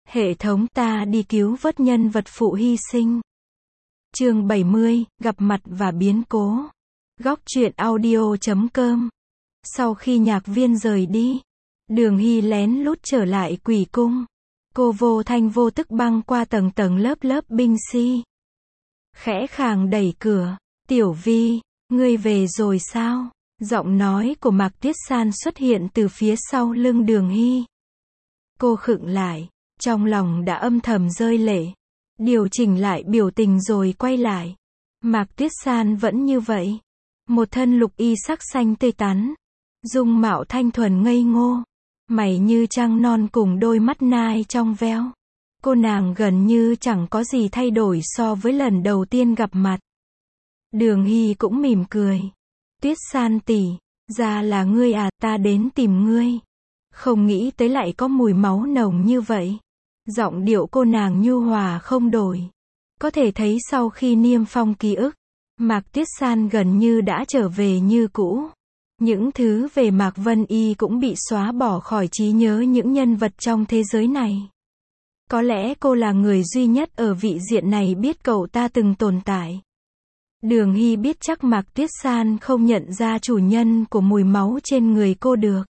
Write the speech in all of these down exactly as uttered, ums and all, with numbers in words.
Hệ thống ta đi cứu vớt nhân vật phụ hy sinh. Chương bảy mươi, gặp mặt và biến cố. Góc truyện audio chấm com. Sau khi nhạc viên rời đi, Đường Hy lén lút trở lại Quỷ Cung. Cô vô thanh vô tức băng qua tầng tầng lớp lớp binh sĩ. Khẽ khàng đẩy cửa. Tiểu Vi, ngươi về rồi sao? Giọng nói của Mạc Tuyết San xuất hiện từ phía sau lưng Đường Hy. Cô khựng lại, trong lòng đã âm thầm rơi lệ. Điều chỉnh lại biểu tình rồi quay lại. Mạc Tuyết San vẫn như vậy. Một thân lục y sắc xanh tươi tắn. Dung mạo thanh thuần ngây ngô. Mày như trăng non cùng đôi mắt nai trong veo. Cô nàng gần như chẳng có gì thay đổi so với lần đầu tiên gặp mặt. Đường Hy cũng mỉm cười. Tuyết San tỷ, ra là ngươi à, ta đến tìm ngươi. Không nghĩ tới lại có mùi máu nồng như vậy. Giọng điệu cô nàng nhu hòa không đổi. Có thể thấy sau khi niêm phong ký ức, Mạc Tuyết San gần như đã trở về như cũ. Những thứ về Mạc Vân Y cũng bị xóa bỏ khỏi trí nhớ những nhân vật trong thế giới này. Có lẽ cô là người duy nhất ở vị diện này biết cậu ta từng tồn tại. Đường Hy biết chắc Mạc Tuyết San không nhận ra chủ nhân của mùi máu trên người cô được.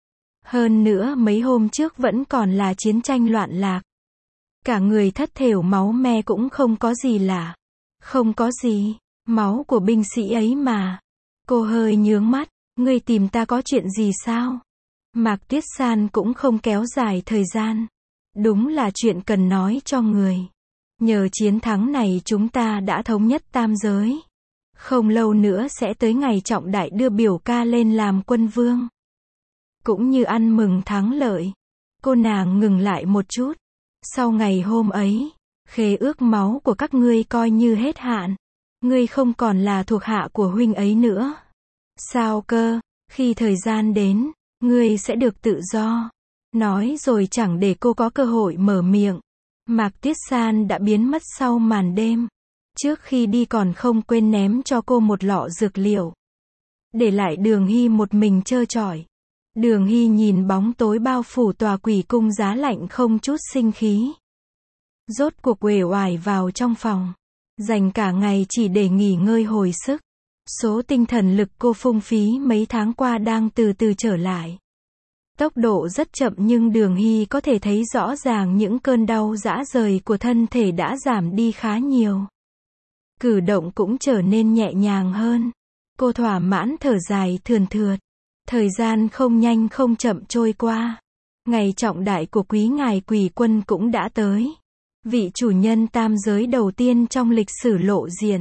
Hơn nữa mấy hôm trước vẫn còn là chiến tranh loạn lạc. Cả người thất thểu máu me cũng không có gì lạ. Không có gì, máu của binh sĩ ấy mà. Cô hơi nhướng mắt, ngươi tìm ta có chuyện gì sao? Mạc Tuyết San cũng không kéo dài thời gian. Đúng là chuyện cần nói cho người. Nhờ chiến thắng này chúng ta đã thống nhất tam giới. Không lâu nữa sẽ tới ngày trọng đại đưa biểu ca lên làm quân vương. Cũng như ăn mừng thắng lợi. Cô nàng ngừng lại một chút. Sau ngày hôm ấy, khế ước máu của các ngươi coi như hết hạn. Ngươi không còn là thuộc hạ của huynh ấy nữa. Sao cơ, khi thời gian đến, ngươi sẽ được tự do. Nói rồi chẳng để cô có cơ hội mở miệng. Mạc Tuyết San đã biến mất sau màn đêm. Trước khi đi còn không quên ném cho cô một lọ dược liệu. Để lại Đường Hy một mình trơ trọi. Đường Hy nhìn bóng tối bao phủ tòa Quỷ Cung giá lạnh không chút sinh khí. Rốt cuộc uể oải vào trong phòng. Dành cả ngày chỉ để nghỉ ngơi hồi sức. Số tinh thần lực cô phung phí mấy tháng qua đang từ từ trở lại. Tốc độ rất chậm nhưng Đường Hy có thể thấy rõ ràng những cơn đau rã rời của thân thể đã giảm đi khá nhiều. Cử động cũng trở nên nhẹ nhàng hơn. Cô thỏa mãn thở dài thườn thượt. Thời gian không nhanh không chậm trôi qua. Ngày trọng đại của quý ngài Quỷ Quân cũng đã tới. Vị chủ nhân tam giới đầu tiên trong lịch sử lộ diện.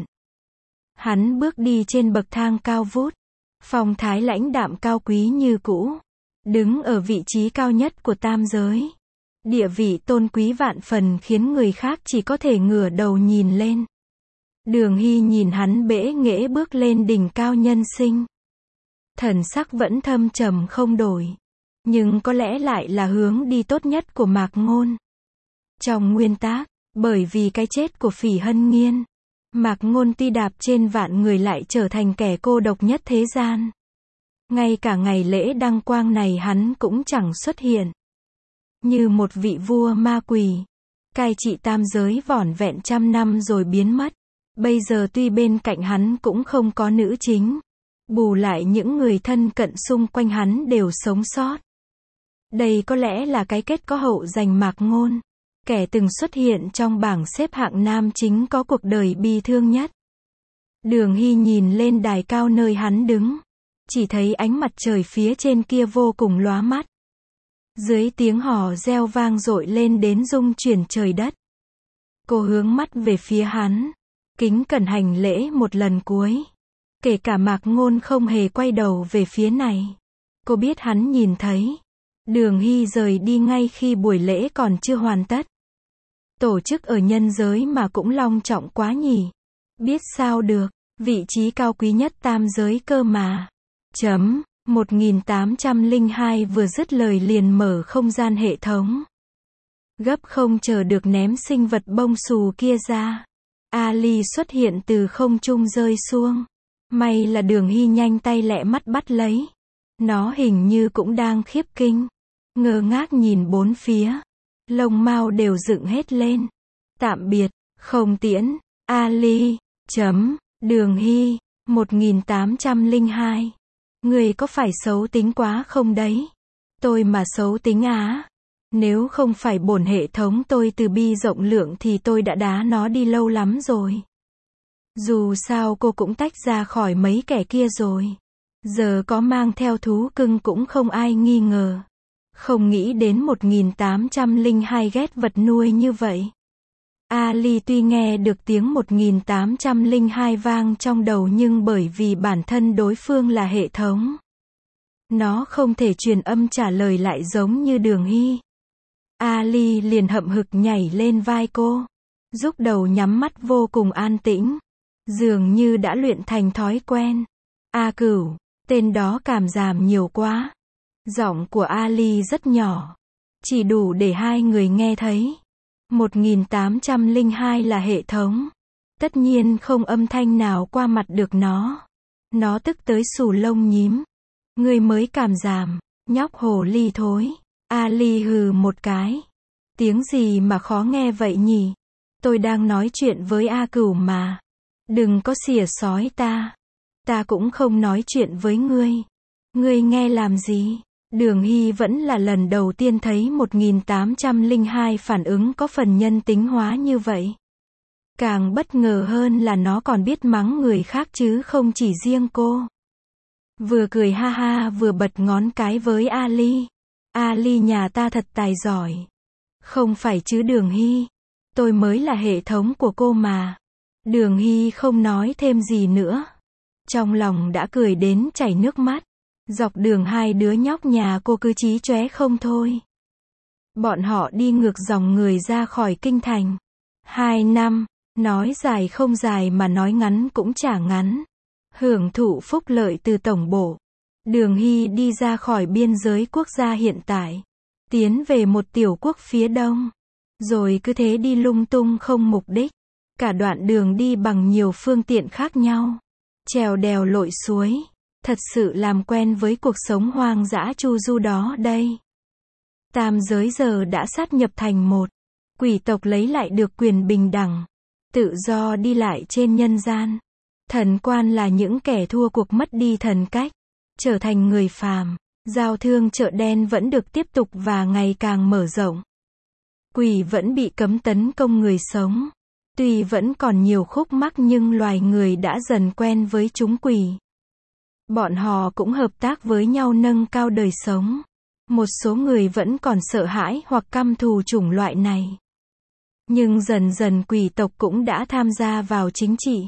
Hắn bước đi trên bậc thang cao vút. Phong thái lãnh đạm cao quý như cũ. Đứng ở vị trí cao nhất của tam giới. Địa vị tôn quý vạn phần khiến người khác chỉ có thể ngửa đầu nhìn lên. Đường Hy nhìn hắn bẽ nghễ bước lên đỉnh cao nhân sinh. Thần sắc vẫn thâm trầm không đổi. Nhưng có lẽ lại là hướng đi tốt nhất của Mạc Ngôn. Trong nguyên tắc, bởi vì cái chết của Phỉ Hân Nghiên, Mạc Ngôn tuy đạp trên vạn người lại trở thành kẻ cô độc nhất thế gian. Ngay cả ngày lễ đăng quang này hắn cũng chẳng xuất hiện. Như một vị vua ma quỷ, cai trị tam giới vỏn vẹn trăm năm rồi biến mất. Bây giờ tuy bên cạnh hắn cũng không có nữ chính. Bù lại những người thân cận xung quanh hắn đều sống sót. Đây có lẽ là cái kết có hậu dành Mạc Ngôn. Kẻ từng xuất hiện trong bảng xếp hạng nam chính có cuộc đời bi thương nhất. Đường Hy nhìn lên đài cao nơi hắn đứng. Chỉ thấy ánh mặt trời phía trên kia vô cùng lóa mắt. Dưới tiếng hò reo vang dội lên đến rung chuyển trời đất. Cô hướng mắt về phía hắn. Kính cẩn hành lễ một lần cuối. Kể cả Mạc Ngôn không hề quay đầu về phía này. Cô biết hắn nhìn thấy. Đường Hy rời đi ngay khi buổi lễ còn chưa hoàn tất. Tổ chức ở nhân giới mà cũng long trọng quá nhỉ. Biết sao được, vị trí cao quý nhất tam giới cơ mà. Chấm, một nghìn tám trăm lẻ hai vừa dứt lời liền mở không gian hệ thống. Gấp không chờ được ném sinh vật bông xù kia ra. Ali xuất hiện từ không trung rơi xuống. May là Đường Hy nhanh tay lẹ mắt bắt lấy. Nó hình như cũng đang khiếp kinh. Ngơ ngác nhìn bốn phía. Lông mao đều dựng hết lên. Tạm biệt, không tiễn, Ali, chấm, Đường Hy, một nghìn tám trăm lẻ hai. Người có phải xấu tính quá không đấy? Tôi mà xấu tính á? Nếu không phải bổn hệ thống tôi từ bi rộng lượng thì tôi đã đá nó đi lâu lắm rồi. Dù sao cô cũng tách ra khỏi mấy kẻ kia rồi. Giờ có mang theo thú cưng cũng không ai nghi ngờ. Không nghĩ đến một nghìn tám trăm lẻ hai ghét vật nuôi như vậy. Ali tuy nghe được tiếng một nghìn tám trăm lẻ hai vang trong đầu nhưng bởi vì bản thân đối phương là hệ thống, nó không thể truyền âm trả lời lại giống như Đường Hy. Ali liền hậm hực nhảy lên vai cô. Rúc đầu nhắm mắt vô cùng an tĩnh. Dường như đã luyện thành thói quen. A Cửu, tên đó cảm giảm nhiều quá. Giọng của Ali rất nhỏ. Chỉ đủ để hai người nghe thấy. một nghìn tám trăm lẻ hai là hệ thống. Tất nhiên không âm thanh nào qua mặt được nó. Nó tức tới xù lông nhím. Ngươi mới cảm giảm, nhóc hồ ly thối. Ali hừ một cái. Tiếng gì mà khó nghe vậy nhỉ? Tôi đang nói chuyện với A Cửu mà. Đừng có xỉa xói ta. Ta cũng không nói chuyện với ngươi. Ngươi nghe làm gì? Đường Hy vẫn là lần đầu tiên thấy một nghìn tám trăm lẻ hai phản ứng có phần nhân tính hóa như vậy. Càng bất ngờ hơn là nó còn biết mắng người khác chứ không chỉ riêng cô. Vừa cười ha ha vừa bật ngón cái với Ali. Ali nhà ta thật tài giỏi. Không phải chứ Đường Hy. Tôi mới là hệ thống của cô mà. Đường Hy không nói thêm gì nữa. Trong lòng đã cười đến chảy nước mắt. Dọc đường hai đứa nhóc nhà cô cứ chí chóe không thôi. Bọn họ đi ngược dòng người ra khỏi kinh thành. Hai năm, nói dài không dài mà nói ngắn cũng chả ngắn. Hưởng thụ phúc lợi từ tổng bộ. Đường Hy đi ra khỏi biên giới quốc gia hiện tại. Tiến về một tiểu quốc phía đông. Rồi cứ thế đi lung tung không mục đích. Cả đoạn đường đi bằng nhiều phương tiện khác nhau. Trèo đèo lội suối. Thật sự làm quen với cuộc sống hoang dã chu du đó đây. Tam giới giờ đã sát nhập thành một. Quỷ tộc lấy lại được quyền bình đẳng. Tự do đi lại trên nhân gian. Thần quan là những kẻ thua cuộc mất đi thần cách. Trở thành người phàm. Giao thương chợ đen vẫn được tiếp tục và ngày càng mở rộng. Quỷ vẫn bị cấm tấn công người sống. Tuy vẫn còn nhiều khúc mắc nhưng loài người đã dần quen với chúng quỷ. Bọn họ cũng hợp tác với nhau nâng cao đời sống. Một số người vẫn còn sợ hãi hoặc căm thù chủng loại này. Nhưng dần dần quỷ tộc cũng đã tham gia vào chính trị,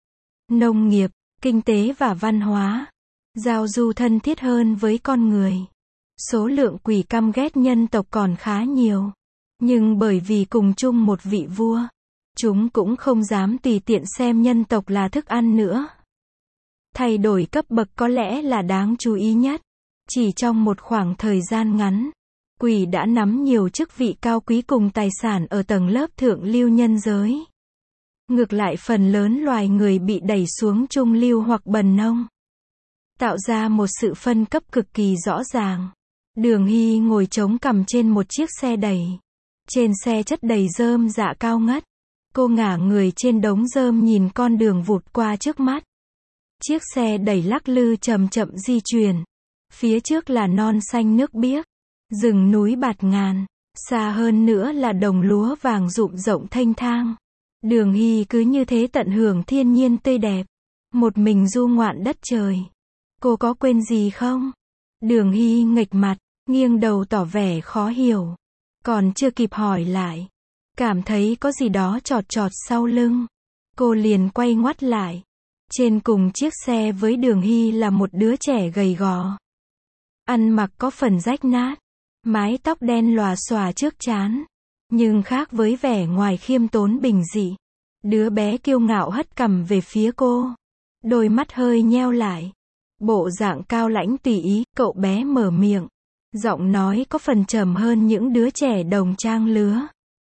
nông nghiệp, kinh tế và văn hóa. Giao du thân thiết hơn với con người. Số lượng quỷ căm ghét nhân tộc còn khá nhiều. Nhưng bởi vì cùng chung một vị vua, chúng cũng không dám tùy tiện xem nhân tộc là thức ăn nữa. Thay đổi cấp bậc có lẽ là đáng chú ý nhất. Chỉ trong một khoảng thời gian ngắn, quỷ đã nắm nhiều chức vị cao quý cùng tài sản ở tầng lớp thượng lưu nhân giới. Ngược lại phần lớn loài người bị đẩy xuống trung lưu hoặc bần nông. Tạo ra một sự phân cấp cực kỳ rõ ràng. Đường Hy ngồi chống cằm trên một chiếc xe đẩy. Trên xe chất đầy rơm rạ cao ngất. Cô ngả người trên đống rơm nhìn con đường vụt qua trước mắt. Chiếc xe đẩy lắc lư chậm chậm di chuyển. Phía trước là non xanh nước biếc. Rừng núi bạt ngàn. Xa hơn nữa là đồng lúa vàng rụng rộng thênh thang. Đường Hy cứ như thế tận hưởng thiên nhiên tươi đẹp. Một mình du ngoạn đất trời. Cô có quên gì không? Đường Hy nghệch mặt, nghiêng đầu tỏ vẻ khó hiểu. Còn chưa kịp hỏi lại. Cảm thấy có gì đó chọt chọt sau lưng. Cô liền quay ngoắt lại. Trên cùng chiếc xe với Đường Hy là một đứa trẻ gầy gò. Ăn mặc có phần rách nát. Mái tóc đen lòa xòa trước trán. Nhưng khác với vẻ ngoài khiêm tốn bình dị. Đứa bé kiêu ngạo hất cằm về phía cô. Đôi mắt hơi nheo lại. Bộ dạng cao lãnh tùy ý, cậu bé mở miệng. Giọng nói có phần trầm hơn những đứa trẻ đồng trang lứa.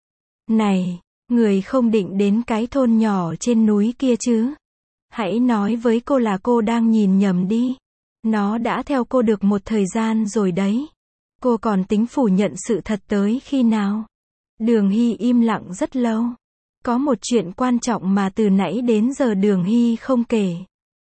Này, người không định đến cái thôn nhỏ trên núi kia chứ? Hãy nói với cô là cô đang nhìn nhầm đi. Nó đã theo cô được một thời gian rồi đấy. Cô còn tính phủ nhận sự thật tới khi nào? Đường Hy im lặng rất lâu. Có một chuyện quan trọng mà từ nãy đến giờ Đường Hy không kể.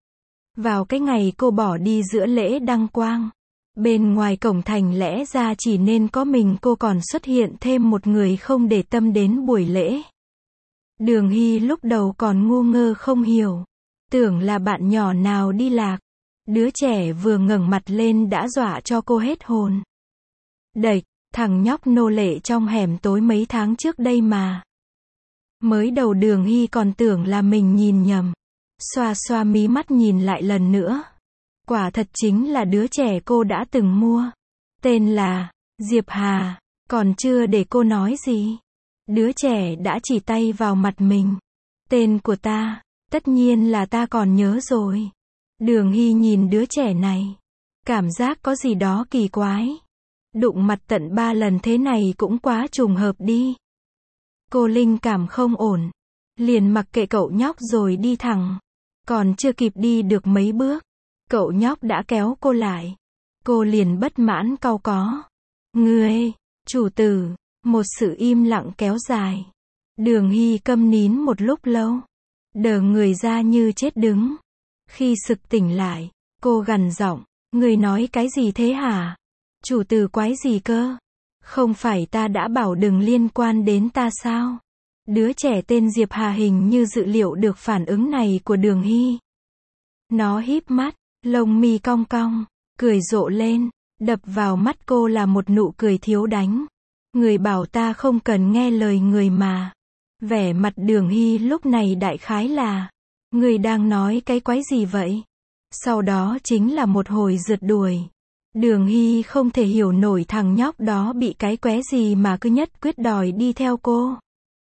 Vào cái ngày cô bỏ đi giữa lễ đăng quang, bên ngoài cổng thành lẽ ra chỉ nên có mình cô, còn xuất hiện thêm một người không để tâm đến buổi lễ. Đường Hy lúc đầu còn ngu ngơ không hiểu, tưởng là bạn nhỏ nào đi lạc. Đứa trẻ vừa ngẩng mặt lên đã dọa cho cô hết hồn. Đẩy, thằng nhóc nô lệ trong hẻm tối mấy tháng trước đây mà. Mới đầu Đường Hy còn tưởng là mình nhìn nhầm. Xoa xoa mí mắt nhìn lại lần nữa. Quả thật chính là đứa trẻ cô đã từng mua. Tên là Diệp Hà. Còn chưa để cô nói gì, đứa trẻ đã chỉ tay vào mặt mình. Tên của ta, tất nhiên là ta còn nhớ rồi. Đường Hy nhìn đứa trẻ này, cảm giác có gì đó kỳ quái. Đụng mặt tận ba lần thế này cũng quá trùng hợp đi. Cô linh cảm không ổn, liền mặc kệ cậu nhóc rồi đi thẳng. Còn chưa kịp đi được mấy bước, cậu nhóc đã kéo cô lại. Cô liền bất mãn cau có. Ngươi, chủ tử. Một sự im lặng kéo dài. Đường Hy câm nín một lúc lâu, đờ người ra như chết đứng. Khi sực tỉnh lại, cô gằn giọng, ngươi nói cái gì thế hả? Chủ tử quái gì cơ? Không phải ta đã bảo đừng liên quan đến ta sao? Đứa trẻ tên Diệp Hà hình như dự liệu được phản ứng này của Đường Hy. Nó híp mắt, lông mi cong cong, cười rộ lên, đập vào mắt cô là một nụ cười thiếu đánh. Người bảo ta không cần nghe lời người mà. Vẻ mặt Đường Hy lúc này đại khái là, người đang nói cái quái gì vậy? Sau đó chính là một hồi rượt đuổi. Đường Hy không thể hiểu nổi thằng nhóc đó bị cái quái gì mà cứ nhất quyết đòi đi theo cô.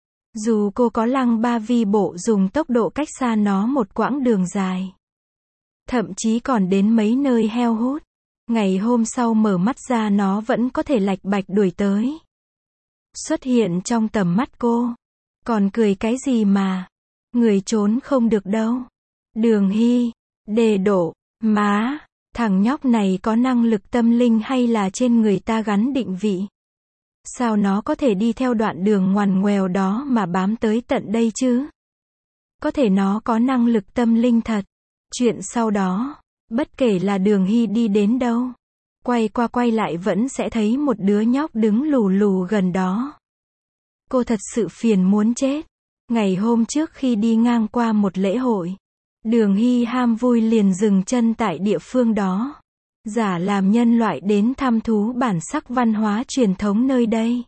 Dù cô có lăng ba vi bộ dùng tốc độ cách xa nó một quãng đường dài. Thậm chí còn đến mấy nơi heo hút. Ngày hôm sau mở mắt ra nó vẫn có thể lạch bạch đuổi tới. Xuất hiện trong tầm mắt cô. Còn cười cái gì mà. Người trốn không được đâu. Đường Hy, đề độ, má, thằng nhóc này có năng lực tâm linh hay là trên người ta gắn định vị? Sao nó có thể đi theo đoạn đường ngoằn ngoèo đó mà bám tới tận đây chứ? Có thể nó có năng lực tâm linh thật. Chuyện sau đó, bất kể là Đường Hy đi đến đâu, quay qua quay lại vẫn sẽ thấy một đứa nhóc đứng lù lù gần đó. Cô thật sự phiền muốn chết. Ngày hôm trước khi đi ngang qua một lễ hội, Đường Hy ham vui liền dừng chân tại địa phương đó. Giả làm nhân loại đến thăm thú bản sắc văn hóa truyền thống nơi đây.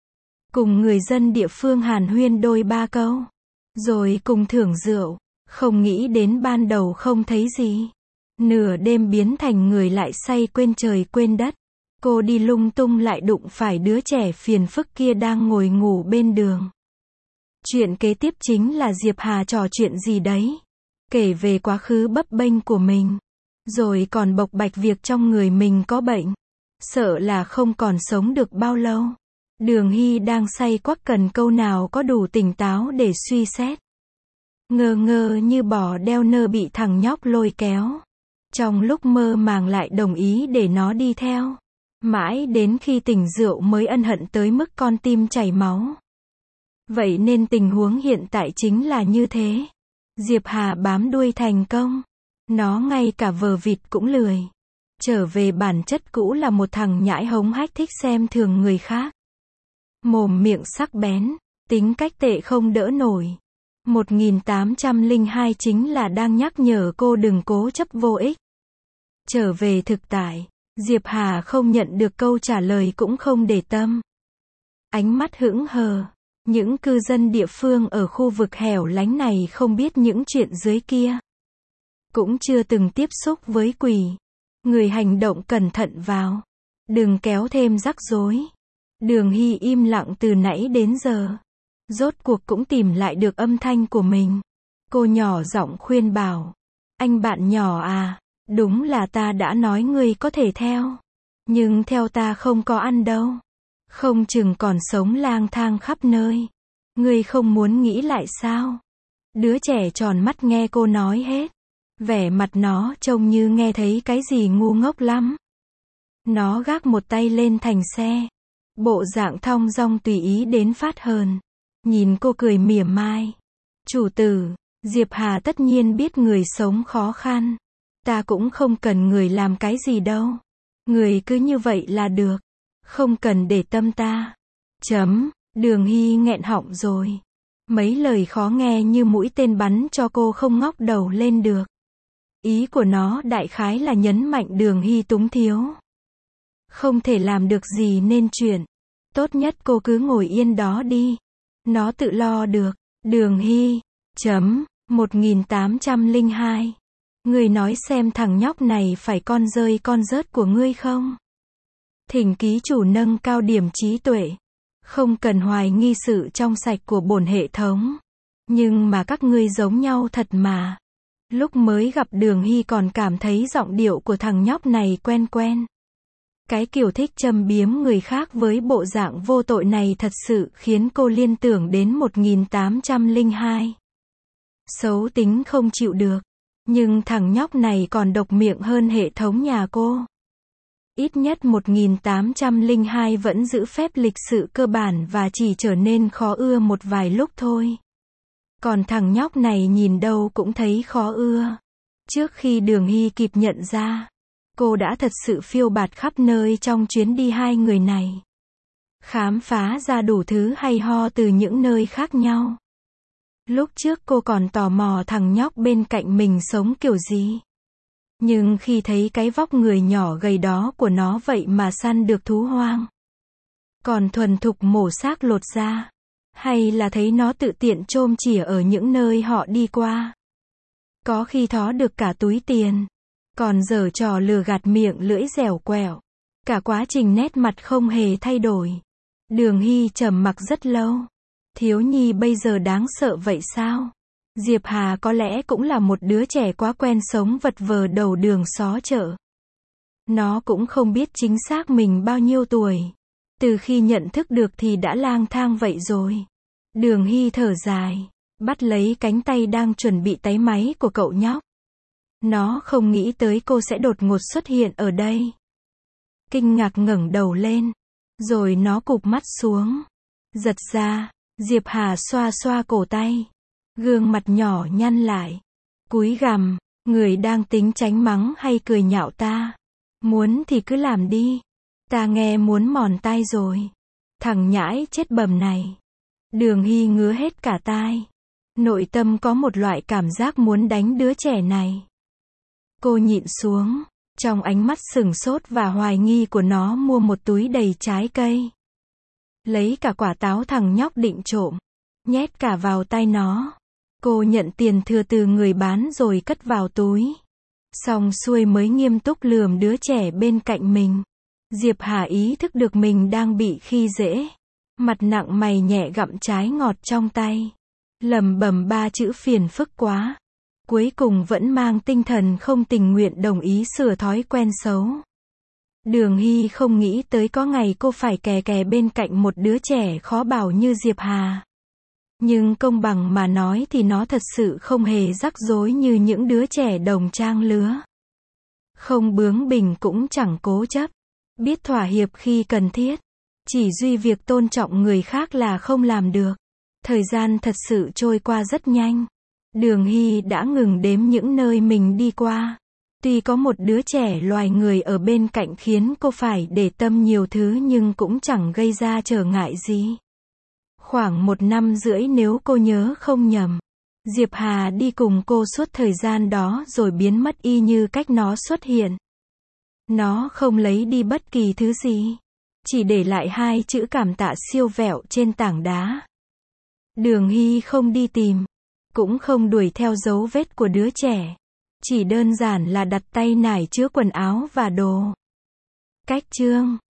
Cùng người dân địa phương hàn huyên đôi ba câu. Rồi cùng thưởng rượu. Không nghĩ đến ban đầu không thấy gì. Nửa đêm biến thành người lại say quên trời quên đất. Cô đi lung tung lại đụng phải đứa trẻ phiền phức kia đang ngồi ngủ bên đường. Chuyện kế tiếp chính là Diệp Hà trò chuyện gì đấy. Kể về quá khứ bấp bênh của mình. Rồi còn bộc bạch việc trong người mình có bệnh. Sợ là không còn sống được bao lâu. Đường Hy đang say quắc cần câu nào có đủ tỉnh táo để suy xét. Ngơ ngơ như bò đeo nơ bị thằng nhóc lôi kéo. Trong lúc mơ màng lại đồng ý để nó đi theo. Mãi đến khi tỉnh rượu mới ân hận tới mức con tim chảy máu. Vậy nên tình huống hiện tại chính là như thế. Diệp Hà bám đuôi thành công. Nó ngay cả vờ vịt cũng lười. Trở về bản chất cũ là một thằng nhãi hống hách thích xem thường người khác. Mồm miệng sắc bén, tính cách tệ không đỡ nổi. một nghìn tám trăm lẻ hai chính là đang nhắc nhở cô đừng cố chấp vô ích. Trở về thực tại, Diệp Hà không nhận được câu trả lời cũng không để tâm. Ánh mắt hững hờ. Những cư dân địa phương ở khu vực hẻo lánh này không biết những chuyện dưới kia. Cũng chưa từng tiếp xúc với quỷ. Người hành động cẩn thận vào. Đừng kéo thêm rắc rối. Đường Hy im lặng từ nãy đến giờ. Rốt cuộc cũng tìm lại được âm thanh của mình. Cô nhỏ giọng khuyên bảo. Anh bạn nhỏ à, đúng là ta đã nói ngươi có thể theo. Nhưng theo ta không có ăn đâu. Không chừng còn sống lang thang khắp nơi. Ngươi không muốn nghĩ lại sao? Đứa trẻ tròn mắt nghe cô nói hết. Vẻ mặt nó trông như nghe thấy cái gì ngu ngốc lắm. Nó gác một tay lên thành xe. Bộ dạng thong dong tùy ý đến phát hờn. Nhìn cô cười mỉa mai. Chủ tử, Diệp Hà tất nhiên biết người sống khó khăn. Ta cũng không cần người làm cái gì đâu. Người cứ như vậy là được. Không cần để tâm ta. Chấm, Đường Hy nghẹn họng rồi. Mấy lời khó nghe như mũi tên bắn cho cô không ngóc đầu lên được. Ý của nó đại khái là nhấn mạnh Đường Hy túng thiếu. Không thể làm được gì nên chuyện. Tốt nhất cô cứ ngồi yên đó đi. Nó tự lo được. Đường Hy. Chấm. một nghìn tám trăm lẻ hai. Ngươi nói xem thằng nhóc này phải con rơi con rớt của ngươi không? Thỉnh ký chủ nâng cao điểm trí tuệ. Không cần hoài nghi sự trong sạch của bổn hệ thống. Nhưng mà các ngươi giống nhau thật mà. Lúc mới gặp Đường Hy còn cảm thấy giọng điệu của thằng nhóc này quen quen. Cái kiểu thích châm biếm người khác với bộ dạng vô tội này thật sự khiến cô liên tưởng đến một nghìn tám trăm lẻ hai. Xấu tính không chịu được. Nhưng thằng nhóc này còn độc miệng hơn hệ thống nhà cô. Ít nhất một nghìn tám trăm lẻ hai vẫn giữ phép lịch sự cơ bản và chỉ trở nên khó ưa một vài lúc thôi. Còn thằng nhóc này nhìn đâu cũng thấy khó ưa. Trước khi Đường Hy kịp nhận ra, cô đã thật sự phiêu bạt khắp nơi trong chuyến đi hai người này. Khám phá ra đủ thứ hay ho từ những nơi khác nhau. Lúc trước cô còn tò mò thằng nhóc bên cạnh mình sống kiểu gì. Nhưng khi thấy cái vóc người nhỏ gầy đó của nó vậy mà săn được thú hoang. Còn thuần thục mổ xác lột da. Hay là thấy nó tự tiện chôm chỉa ở những nơi họ đi qua. Có khi thó được cả túi tiền. Còn giở trò lừa gạt miệng lưỡi dẻo quẹo. Cả quá trình nét mặt không hề thay đổi. Đường Hy trầm mặc rất lâu. Thiếu nhi bây giờ đáng sợ vậy sao? Diệp Hà có lẽ cũng là một đứa trẻ quá quen sống vật vờ đầu đường xó chợ. Nó cũng không biết chính xác mình bao nhiêu tuổi. Từ khi nhận thức được thì đã lang thang vậy rồi. Đường Hy thở dài, bắt lấy cánh tay đang chuẩn bị táy máy của cậu nhóc. Nó không nghĩ tới cô sẽ đột ngột xuất hiện ở đây. Kinh ngạc ngẩng đầu lên. Rồi nó cụp mắt xuống. Giật ra, Diệp Hà xoa xoa cổ tay. Gương mặt nhỏ nhăn lại. Cúi gằm, người đang tính tránh mắng hay cười nhạo ta. Muốn thì cứ làm đi. Ta nghe muốn mòn tai rồi. Thằng nhãi chết bầm này. Đường Hy ngứa hết cả tai. Nội tâm có một loại cảm giác muốn đánh đứa trẻ này. Cô nhịn xuống. Trong ánh mắt sửng sốt và hoài nghi của nó mua một túi đầy trái cây. Lấy cả quả táo thằng nhóc định trộm. Nhét cả vào tay nó. Cô nhận tiền thừa từ người bán rồi cất vào túi. Xong xuôi mới nghiêm túc lườm đứa trẻ bên cạnh mình. Diệp Hà ý thức được mình đang bị khi dễ. Mặt nặng mày nhẹ gặm trái ngọt trong tay. Lẩm bẩm ba chữ phiền phức quá. Cuối cùng vẫn mang tinh thần không tình nguyện đồng ý sửa thói quen xấu. Đường Hy không nghĩ tới có ngày cô phải kè kè bên cạnh một đứa trẻ khó bảo như Diệp Hà. Nhưng công bằng mà nói thì nó thật sự không hề rắc rối như những đứa trẻ đồng trang lứa. Không bướng bỉnh cũng chẳng cố chấp. Biết thỏa hiệp khi cần thiết. Chỉ duy việc tôn trọng người khác là không làm được. Thời gian thật sự trôi qua rất nhanh. Đường Hy đã ngừng đếm những nơi mình đi qua. Tuy có một đứa trẻ loài người ở bên cạnh khiến cô phải để tâm nhiều thứ nhưng cũng chẳng gây ra trở ngại gì. Khoảng một năm rưỡi nếu cô nhớ không nhầm. Diệp Hà đi cùng cô suốt thời gian đó rồi biến mất y như cách nó xuất hiện. Nó không lấy đi bất kỳ thứ gì. Chỉ để lại hai chữ cảm tạ siêu vẹo trên tảng đá. Đường Hy không đi tìm. Cũng không đuổi theo dấu vết của đứa trẻ. Chỉ đơn giản là đặt tay nải chứa quần áo và đồ. Cách chương